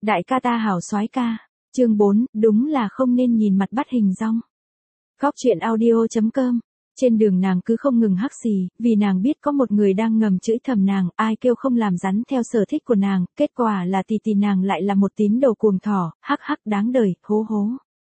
Đại ca ta hảo soái ca. Chương 4, đúng là không nên nhìn mặt bắt hình dong. Góc truyện audio.com. Trên đường nàng cứ không ngừng hắc xì, vì nàng biết có một người đang ngầm chửi thầm nàng, ai kêu không làm rắn theo sở thích của nàng, kết quả là tỷ nàng lại là một tín đồ cuồng thỏ, hắc hắc đáng đời, hố hố.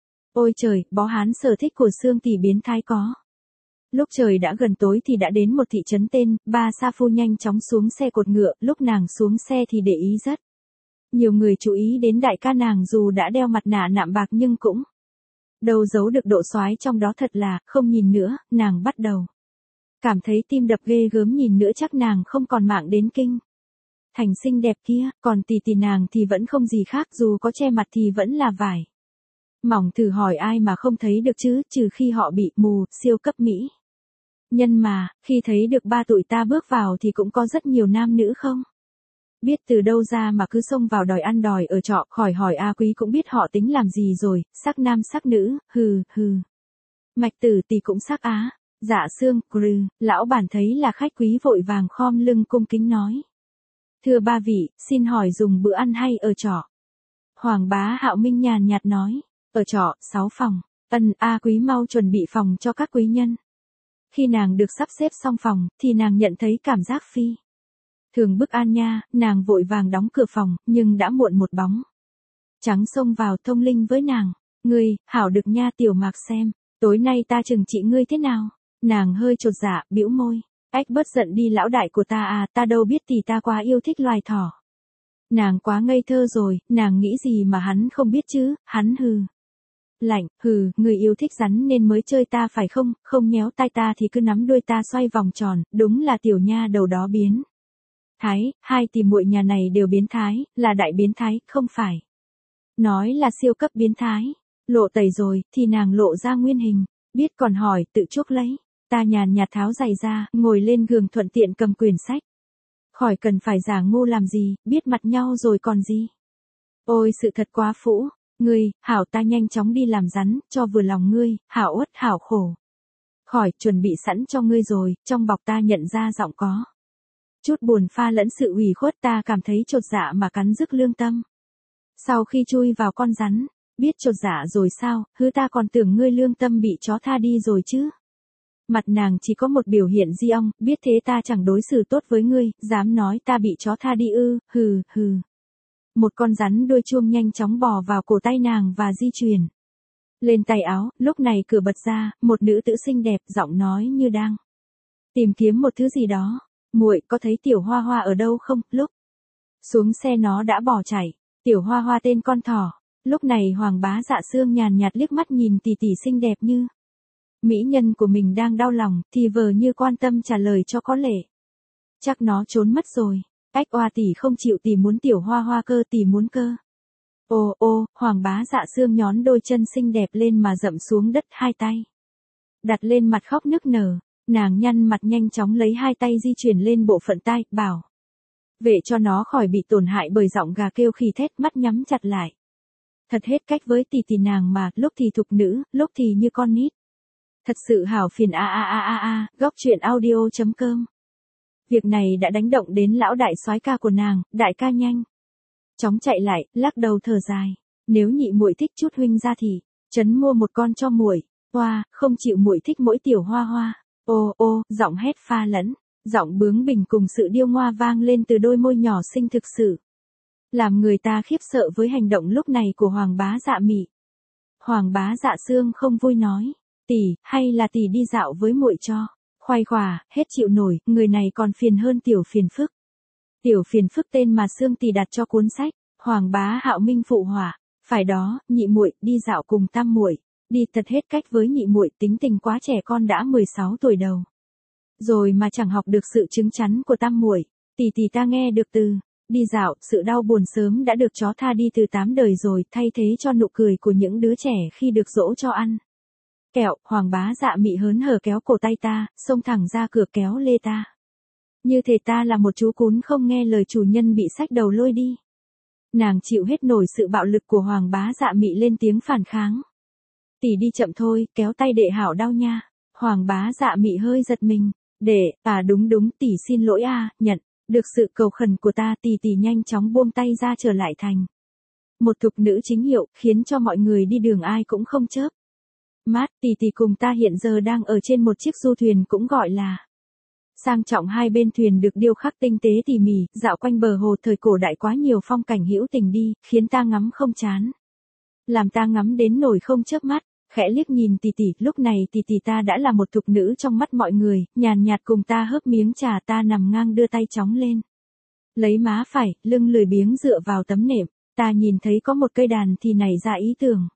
Ôi trời, bó hán sở thích của Sương tỷ biến thái có. Lúc trời đã gần tối thì đã đến một thị trấn tên, Ba Sa Phu nhanh chóng xuống xe cột ngựa, lúc nàng xuống xe thì để ý rất. Nhiều người chú ý đến đại ca nàng dù đã đeo mặt nạ nạm bạc nhưng cũng đâu giấu được độ soái trong đó thật là, không nhìn nữa, nàng bắt đầu cảm thấy tim đập ghê gớm, nhìn nữa chắc nàng không còn mạng đến kinh thành xinh đẹp kia, còn tỷ nàng thì vẫn không gì khác, dù có che mặt thì vẫn là vải mỏng, thử hỏi ai mà không thấy được chứ, trừ khi họ bị mù, siêu cấp mỹ nhân mà, khi thấy được ba tụi ta bước vào thì cũng có rất nhiều nam nữ không biết từ đâu ra mà cứ xông vào đòi ăn đòi ở trọ, khỏi hỏi A Quý cũng biết họ tính làm gì rồi, sắc nam sắc nữ, hừ, hừ. Mạch Tử tỷ cũng sắc á, Dạ Sương, lão bản thấy là khách quý vội vàng khom lưng cung kính nói. Thưa ba vị, xin hỏi dùng bữa ăn hay ở trọ? Hoàng Bá Hạo Minh nhàn nhạt nói, ở trọ, 6 phòng, A Quý mau chuẩn bị phòng cho các quý nhân. Khi nàng được sắp xếp xong phòng, thì nàng nhận thấy cảm giác phi thường bức an nha, nàng vội vàng đóng cửa phòng, nhưng đã muộn, một bóng trắng xông vào thông linh với nàng. Ngươi, hảo được nha tiểu Mạc xem, tối nay ta trừng trị ngươi thế nào? Nàng hơi chột dạ, bĩu môi. Ách bớt giận đi lão đại của ta à, ta đâu biết, thì ta quá yêu thích loài thỏ. Nàng quá ngây thơ rồi, nàng nghĩ gì mà hắn không biết chứ, hắn hừ. Lạnh, hừ, người yêu thích rắn nên mới chơi ta phải không, không nhéo tai ta thì cứ nắm đuôi ta xoay vòng tròn, đúng là tiểu nha đầu đó biến thái, hai tỷ muội nhà này đều biến thái, là đại biến thái, không phải nói là siêu cấp biến thái. Lộ tẩy rồi, thì nàng lộ ra nguyên hình, biết còn hỏi, tự chuốc lấy. Ta nhàn nhạt tháo giày ra, ngồi lên giường thuận tiện cầm quyển sách. Khỏi cần phải giả ngu làm gì, biết mặt nhau rồi còn gì. Ôi sự thật quá phũ, ngươi, hảo ta nhanh chóng đi làm rắn, cho vừa lòng ngươi, hảo uất hảo khổ. Khỏi, chuẩn bị sẵn cho ngươi rồi, trong bọc ta nhận ra giọng có chút buồn pha lẫn sự ủy khuất, ta cảm thấy chột dạ mà cắn rứt lương tâm. Sau khi chui vào con rắn, biết chột dạ rồi sao, hứ ta còn tưởng ngươi lương tâm bị chó tha đi rồi chứ. Mặt nàng chỉ có một biểu hiện di ong, biết thế ta chẳng đối xử tốt với ngươi, dám nói ta bị chó tha đi ư, hừ, hừ. Một con rắn đuôi chuông nhanh chóng bò vào cổ tay nàng và di chuyển lên tay áo, lúc này cửa bật ra, một nữ tử xinh đẹp, giọng nói như đang tìm kiếm một thứ gì đó. Muội có thấy tiểu Hoa Hoa ở đâu không? Lúc xuống xe nó đã bỏ chạy. Tiểu Hoa Hoa tên con thỏ. Lúc này Hoàng Bá Dạ Sương nhàn nhạt liếc mắt nhìn tỷ tỷ xinh đẹp như mỹ nhân của mình đang đau lòng, thì vờ như quan tâm trả lời cho có lệ. Chắc nó trốn mất rồi. Ách oa, tỷ không chịu, tỷ muốn tiểu Hoa Hoa cơ, tỷ muốn cơ. Ô, Hoàng Bá Dạ Sương nhón đôi chân xinh đẹp lên mà dậm xuống đất, hai tay đặt lên mặt khóc nức nở. Nàng nhăn mặt nhanh chóng lấy hai tay di chuyển lên bộ phận tai, bảo vệ cho nó khỏi bị tổn hại bởi giọng gà kêu khì thét, mắt nhắm chặt lại. Thật hết cách với tỷ nàng mà, lúc thì thục nữ, lúc thì như con nít. Thật sự hảo phiền góc truyện audio.com. Việc này đã đánh động đến lão đại soái ca của nàng, đại ca nhanh chóng chạy lại, lắc đầu thở dài. Nếu nhị muội thích chút huynh ra thì trấn mua một con cho muội. Hoa, không chịu muội thích mỗi tiểu Hoa Hoa. Ô, giọng hét pha lẫn giọng bướng bỉnh cùng sự điêu ngoa vang lên từ đôi môi nhỏ xinh, thực sự làm người ta khiếp sợ với hành động lúc này của Hoàng Bá Dạ Mị. Hoàng Bá Dạ Sương không vui nói, tỷ, hay là tỷ đi dạo với muội cho khoai khỏa, hết chịu nổi, người này còn phiền hơn tiểu phiền phức. Tiểu phiền phức tên mà Sương tỷ đặt cho cuốn sách. Hoàng Bá Hạo Minh phụ họa, phải đó, nhị muội đi dạo cùng tam muội. Đi thật hết cách với nhị muội, tính tình quá trẻ con, đã 16 tuổi đầu rồi mà chẳng học được sự chứng chắn của tam muội. Tỷ ta nghe được từ đi dạo, sự đau buồn sớm đã được chó tha đi từ 8 đời rồi, thay thế cho nụ cười của những đứa trẻ khi được dỗ cho ăn kẹo. Hoàng Bá Dạ Mị hớn hở kéo cổ tay ta, xông thẳng ra cửa kéo lê ta. Như thể ta là một chú cún không nghe lời chủ nhân bị xách đầu lôi đi. Nàng chịu hết nổi sự bạo lực của Hoàng Bá Dạ Mị, lên tiếng phản kháng. Tỷ đi chậm thôi, kéo tay đệ hảo đau nha. Hoàng Bá Dạ Mị hơi giật mình. Đệ, đúng, tỷ xin lỗi nhận. Được sự cầu khẩn của ta, tỷ nhanh chóng buông tay ra trở lại thành Một thục nữ chính hiệu, khiến cho mọi người đi đường ai cũng không chớp mắt. Tỷ tỷ cùng ta hiện giờ đang ở trên một chiếc du thuyền cũng gọi là sang trọng, hai bên thuyền được điêu khắc tinh tế tỉ mỉ, dạo quanh bờ hồ thời cổ đại quá nhiều phong cảnh hữu tình đi, khiến ta ngắm không chán. Làm ta ngắm đến nổi không chớp mắt, khẽ liếc nhìn tỷ tỷ, lúc này tỷ tỷ ta đã là một thục nữ trong mắt mọi người, nhàn nhạt cùng ta hớp miếng trà, ta nằm ngang đưa tay chóng lên. Lấy má phải, lưng lười biếng dựa vào tấm nệm, ta nhìn thấy có một cây đàn thì nảy ra ý tưởng.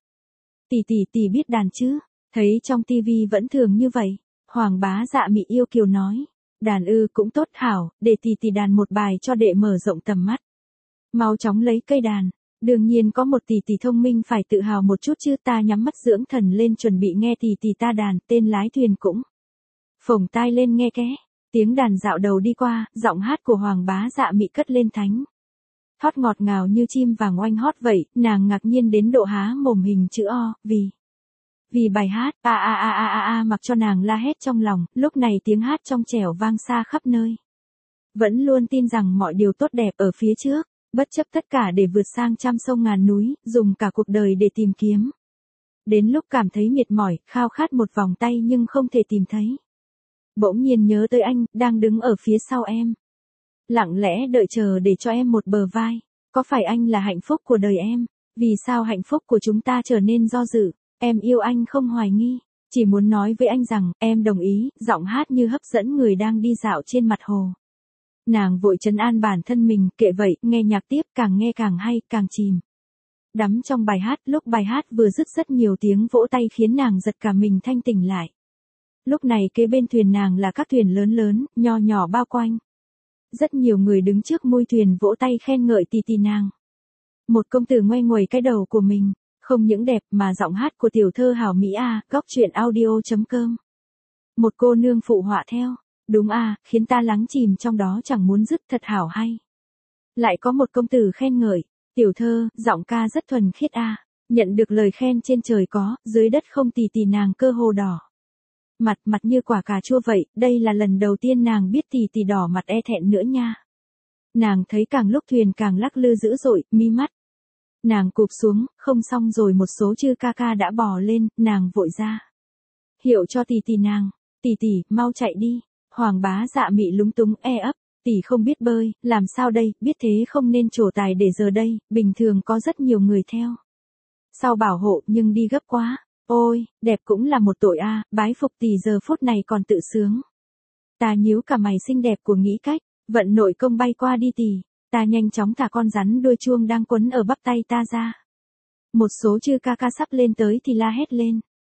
Tỷ biết đàn chứ? Thấy trong tivi vẫn thường như vậy. Hoàng Bá Dạ Mị yêu kiều nói. Đàn ư, cũng tốt hảo, để tỷ đàn một bài cho đệ mở rộng tầm mắt. Mau chóng lấy cây đàn. Đương nhiên có một tỷ thông minh phải tự hào một chút chứ. Ta nhắm mắt dưỡng thần lên chuẩn bị nghe tỷ ta đàn, tên lái thuyền cũng phồng tai lên nghe ké. Tiếng đàn dạo đầu đi qua, giọng hát của Hoàng Bá Dạ Mị cất lên thánh hót ngọt ngào như chim vàng oanh hót vậy. Nàng ngạc nhiên đến độ há mồm hình chữ O, vì bài hát mặc cho nàng la hét trong lòng. Lúc này tiếng hát trong trẻo vang xa khắp nơi. Vẫn luôn tin rằng mọi điều tốt đẹp ở phía trước, bất chấp tất cả để vượt sang trăm sông ngàn núi, dùng cả cuộc đời để tìm kiếm. Đến lúc cảm thấy mệt mỏi, khao khát một vòng tay nhưng không thể tìm thấy. Bỗng nhiên nhớ tới anh, đang đứng ở phía sau em. Lặng lẽ đợi chờ để cho em một bờ vai. Có phải anh là hạnh phúc của đời em? Vì sao hạnh phúc của chúng ta trở nên do dự? Em yêu anh không hoài nghi. Chỉ muốn nói với anh rằng, em đồng ý. Giọng hát như hấp dẫn người đang đi dạo trên mặt hồ. Nàng vội trấn an bản thân mình, kệ vậy, nghe nhạc tiếp, càng nghe càng hay, càng chìm đắm trong bài hát. Lúc bài hát vừa dứt rất nhiều tiếng vỗ tay khiến nàng giật cả mình thanh tỉnh lại. Lúc này kế bên thuyền nàng là các thuyền lớn lớn, nho nhỏ bao quanh. Rất nhiều người đứng trước mui thuyền vỗ tay khen ngợi tỷ nàng. Một công tử ngoe nguẩy cái đầu của mình, không những đẹp mà giọng hát của tiểu thơ hảo mỹ a. Góc truyện audio.com. Một cô nương phụ họa theo. Đúng a, khiến ta lắng chìm trong đó chẳng muốn dứt, thật hảo hay. Lại có một công tử khen ngợi, tiểu thơ, giọng ca rất thuần khiết a. Nhận được lời khen trên trời có, dưới đất không. Tỷ nàng cơ hồ đỏ mặt như quả cà chua vậy. Đây là lần đầu tiên nàng biết tỷ đỏ mặt e thẹn nữa nha. Nàng thấy càng lúc thuyền càng lắc lư dữ dội, mi mắt nàng cụp xuống, không xong rồi. Một số chư ca ca đã bò lên, nàng vội ra hiệu cho tỷ nàng. Tỷ, mau chạy đi. Hoàng Bá Dạ Mị lúng túng e ấp, tỷ không biết bơi, làm sao đây, biết thế không nên trổ tài để giờ đây, bình thường có rất nhiều người theo sau bảo hộ nhưng đi gấp quá. Ôi, đẹp cũng là một tội a. Bái phục tỷ giờ phút này còn tự sướng. Ta nhíu cả mày, xinh đẹp của nghĩ cách, vận nội công bay qua đi tỷ. Ta nhanh chóng thả con rắn đuôi chuông đang quấn ở bắp tay ta ra. Một số chư ca ca sắp lên tới thì la hét lên.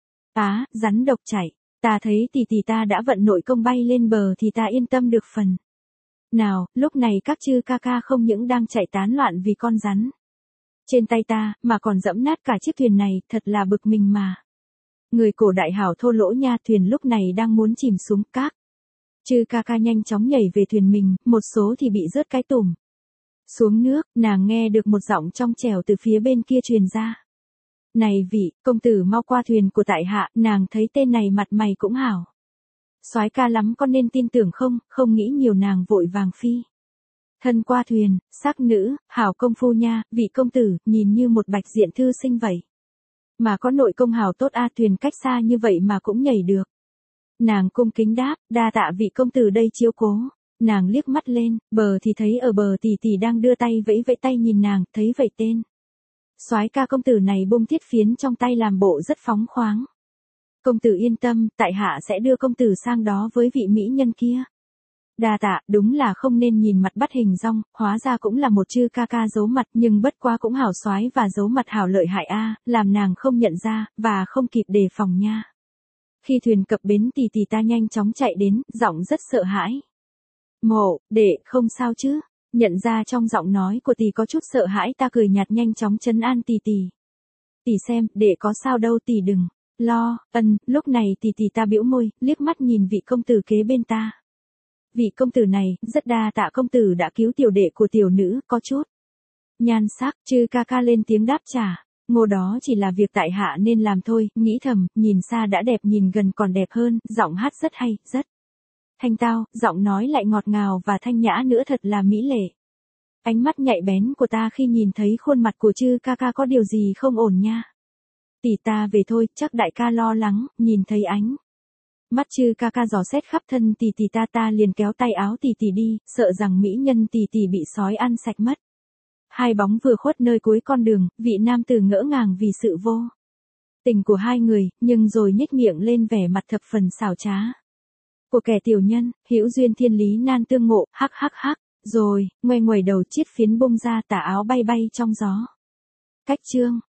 Á, rắn độc chạy. Ta thấy tỷ ta đã vận nội công bay lên bờ thì ta yên tâm được phần nào. Lúc này các chư ca ca không những đang chạy tán loạn vì con rắn trên tay ta, mà còn dẫm nát cả chiếc thuyền này, thật là bực mình mà. Người cổ đại hảo thô lỗ nha. Thuyền lúc này đang muốn chìm xuống. Các chư ca ca nhanh chóng nhảy về thuyền mình, một số thì bị rớt cái tủm xuống nước. Nàng nghe được một giọng trong trẻo từ phía bên kia truyền ra. Này vị, công tử mau qua thuyền của tại hạ. Nàng thấy tên này mặt mày cũng hảo soái ca lắm, con nên tin tưởng không? Không nghĩ nhiều, nàng vội vàng phi thân qua thuyền. Sắc nữ, hảo công phu nha, vị công tử, nhìn như một bạch diện thư sinh vậy. Mà có nội công hảo tốt a. Thuyền cách xa như vậy mà cũng nhảy được. Nàng cung kính đáp, đa tạ vị công tử đây chiếu cố. Nàng liếc mắt lên, bờ thì thấy ở bờ tỷ đang đưa tay vẫy vẫy tay nhìn nàng, thấy vậy tên soái ca công tử này bung thiết phiến trong tay làm bộ rất phóng khoáng. Công tử yên tâm, tại hạ sẽ đưa công tử sang đó với vị mỹ nhân kia. Đa tạ, đúng là không nên nhìn mặt bắt hình dong, hóa ra cũng là một chư ca ca giấu mặt, nhưng bất quá cũng hảo soái và giấu mặt hảo lợi hại a. Làm nàng không nhận ra, và không kịp đề phòng nha. Khi thuyền cập bến tỷ ta nhanh chóng chạy đến, giọng rất sợ hãi. Mộ, đệ, không sao chứ? Nhận ra trong giọng nói của tỷ có chút sợ hãi, ta cười nhạt nhanh chóng trấn an tỷ. Tỷ xem, đệ có sao đâu, tỷ đừng lo. Lúc này tỷ ta bĩu môi, liếc mắt nhìn vị công tử kế bên ta. Vị công tử này, rất đa tạ công tử đã cứu tiểu đệ của tiểu nữ, có chút nhan sắc. Chư ca ca lên tiếng đáp trả. Ngô, đó chỉ là việc tại hạ nên làm thôi. Nghĩ thầm, nhìn xa đã đẹp, nhìn gần còn đẹp hơn. Giọng hát rất hay, rất thanh tao, giọng nói lại ngọt ngào và thanh nhã nữa, thật là mỹ lệ. Ánh mắt nhạy bén của ta khi nhìn thấy khuôn mặt của Chư ca ca có điều gì không ổn nha. Tỷ ta về thôi, chắc đại ca lo lắng, nhìn thấy ánh mắt Chư ca ca dò xét khắp thân tỷ tỷ ta liền kéo tay áo tỷ tỷ đi, sợ rằng mỹ nhân tỷ tỷ bị sói ăn sạch mất. Hai bóng vừa khuất nơi cuối con đường, vị nam tử ngỡ ngàng vì sự vô tình của hai người, nhưng rồi nhếch miệng lên vẻ mặt thập phần xảo trá của kẻ tiểu nhân, hữu duyên thiên lý nan tương ngộ, hắc hắc hắc, rồi, ngoe nguẩy đầu chiết phiến bung ra, tà áo bay bay trong gió. Cách chương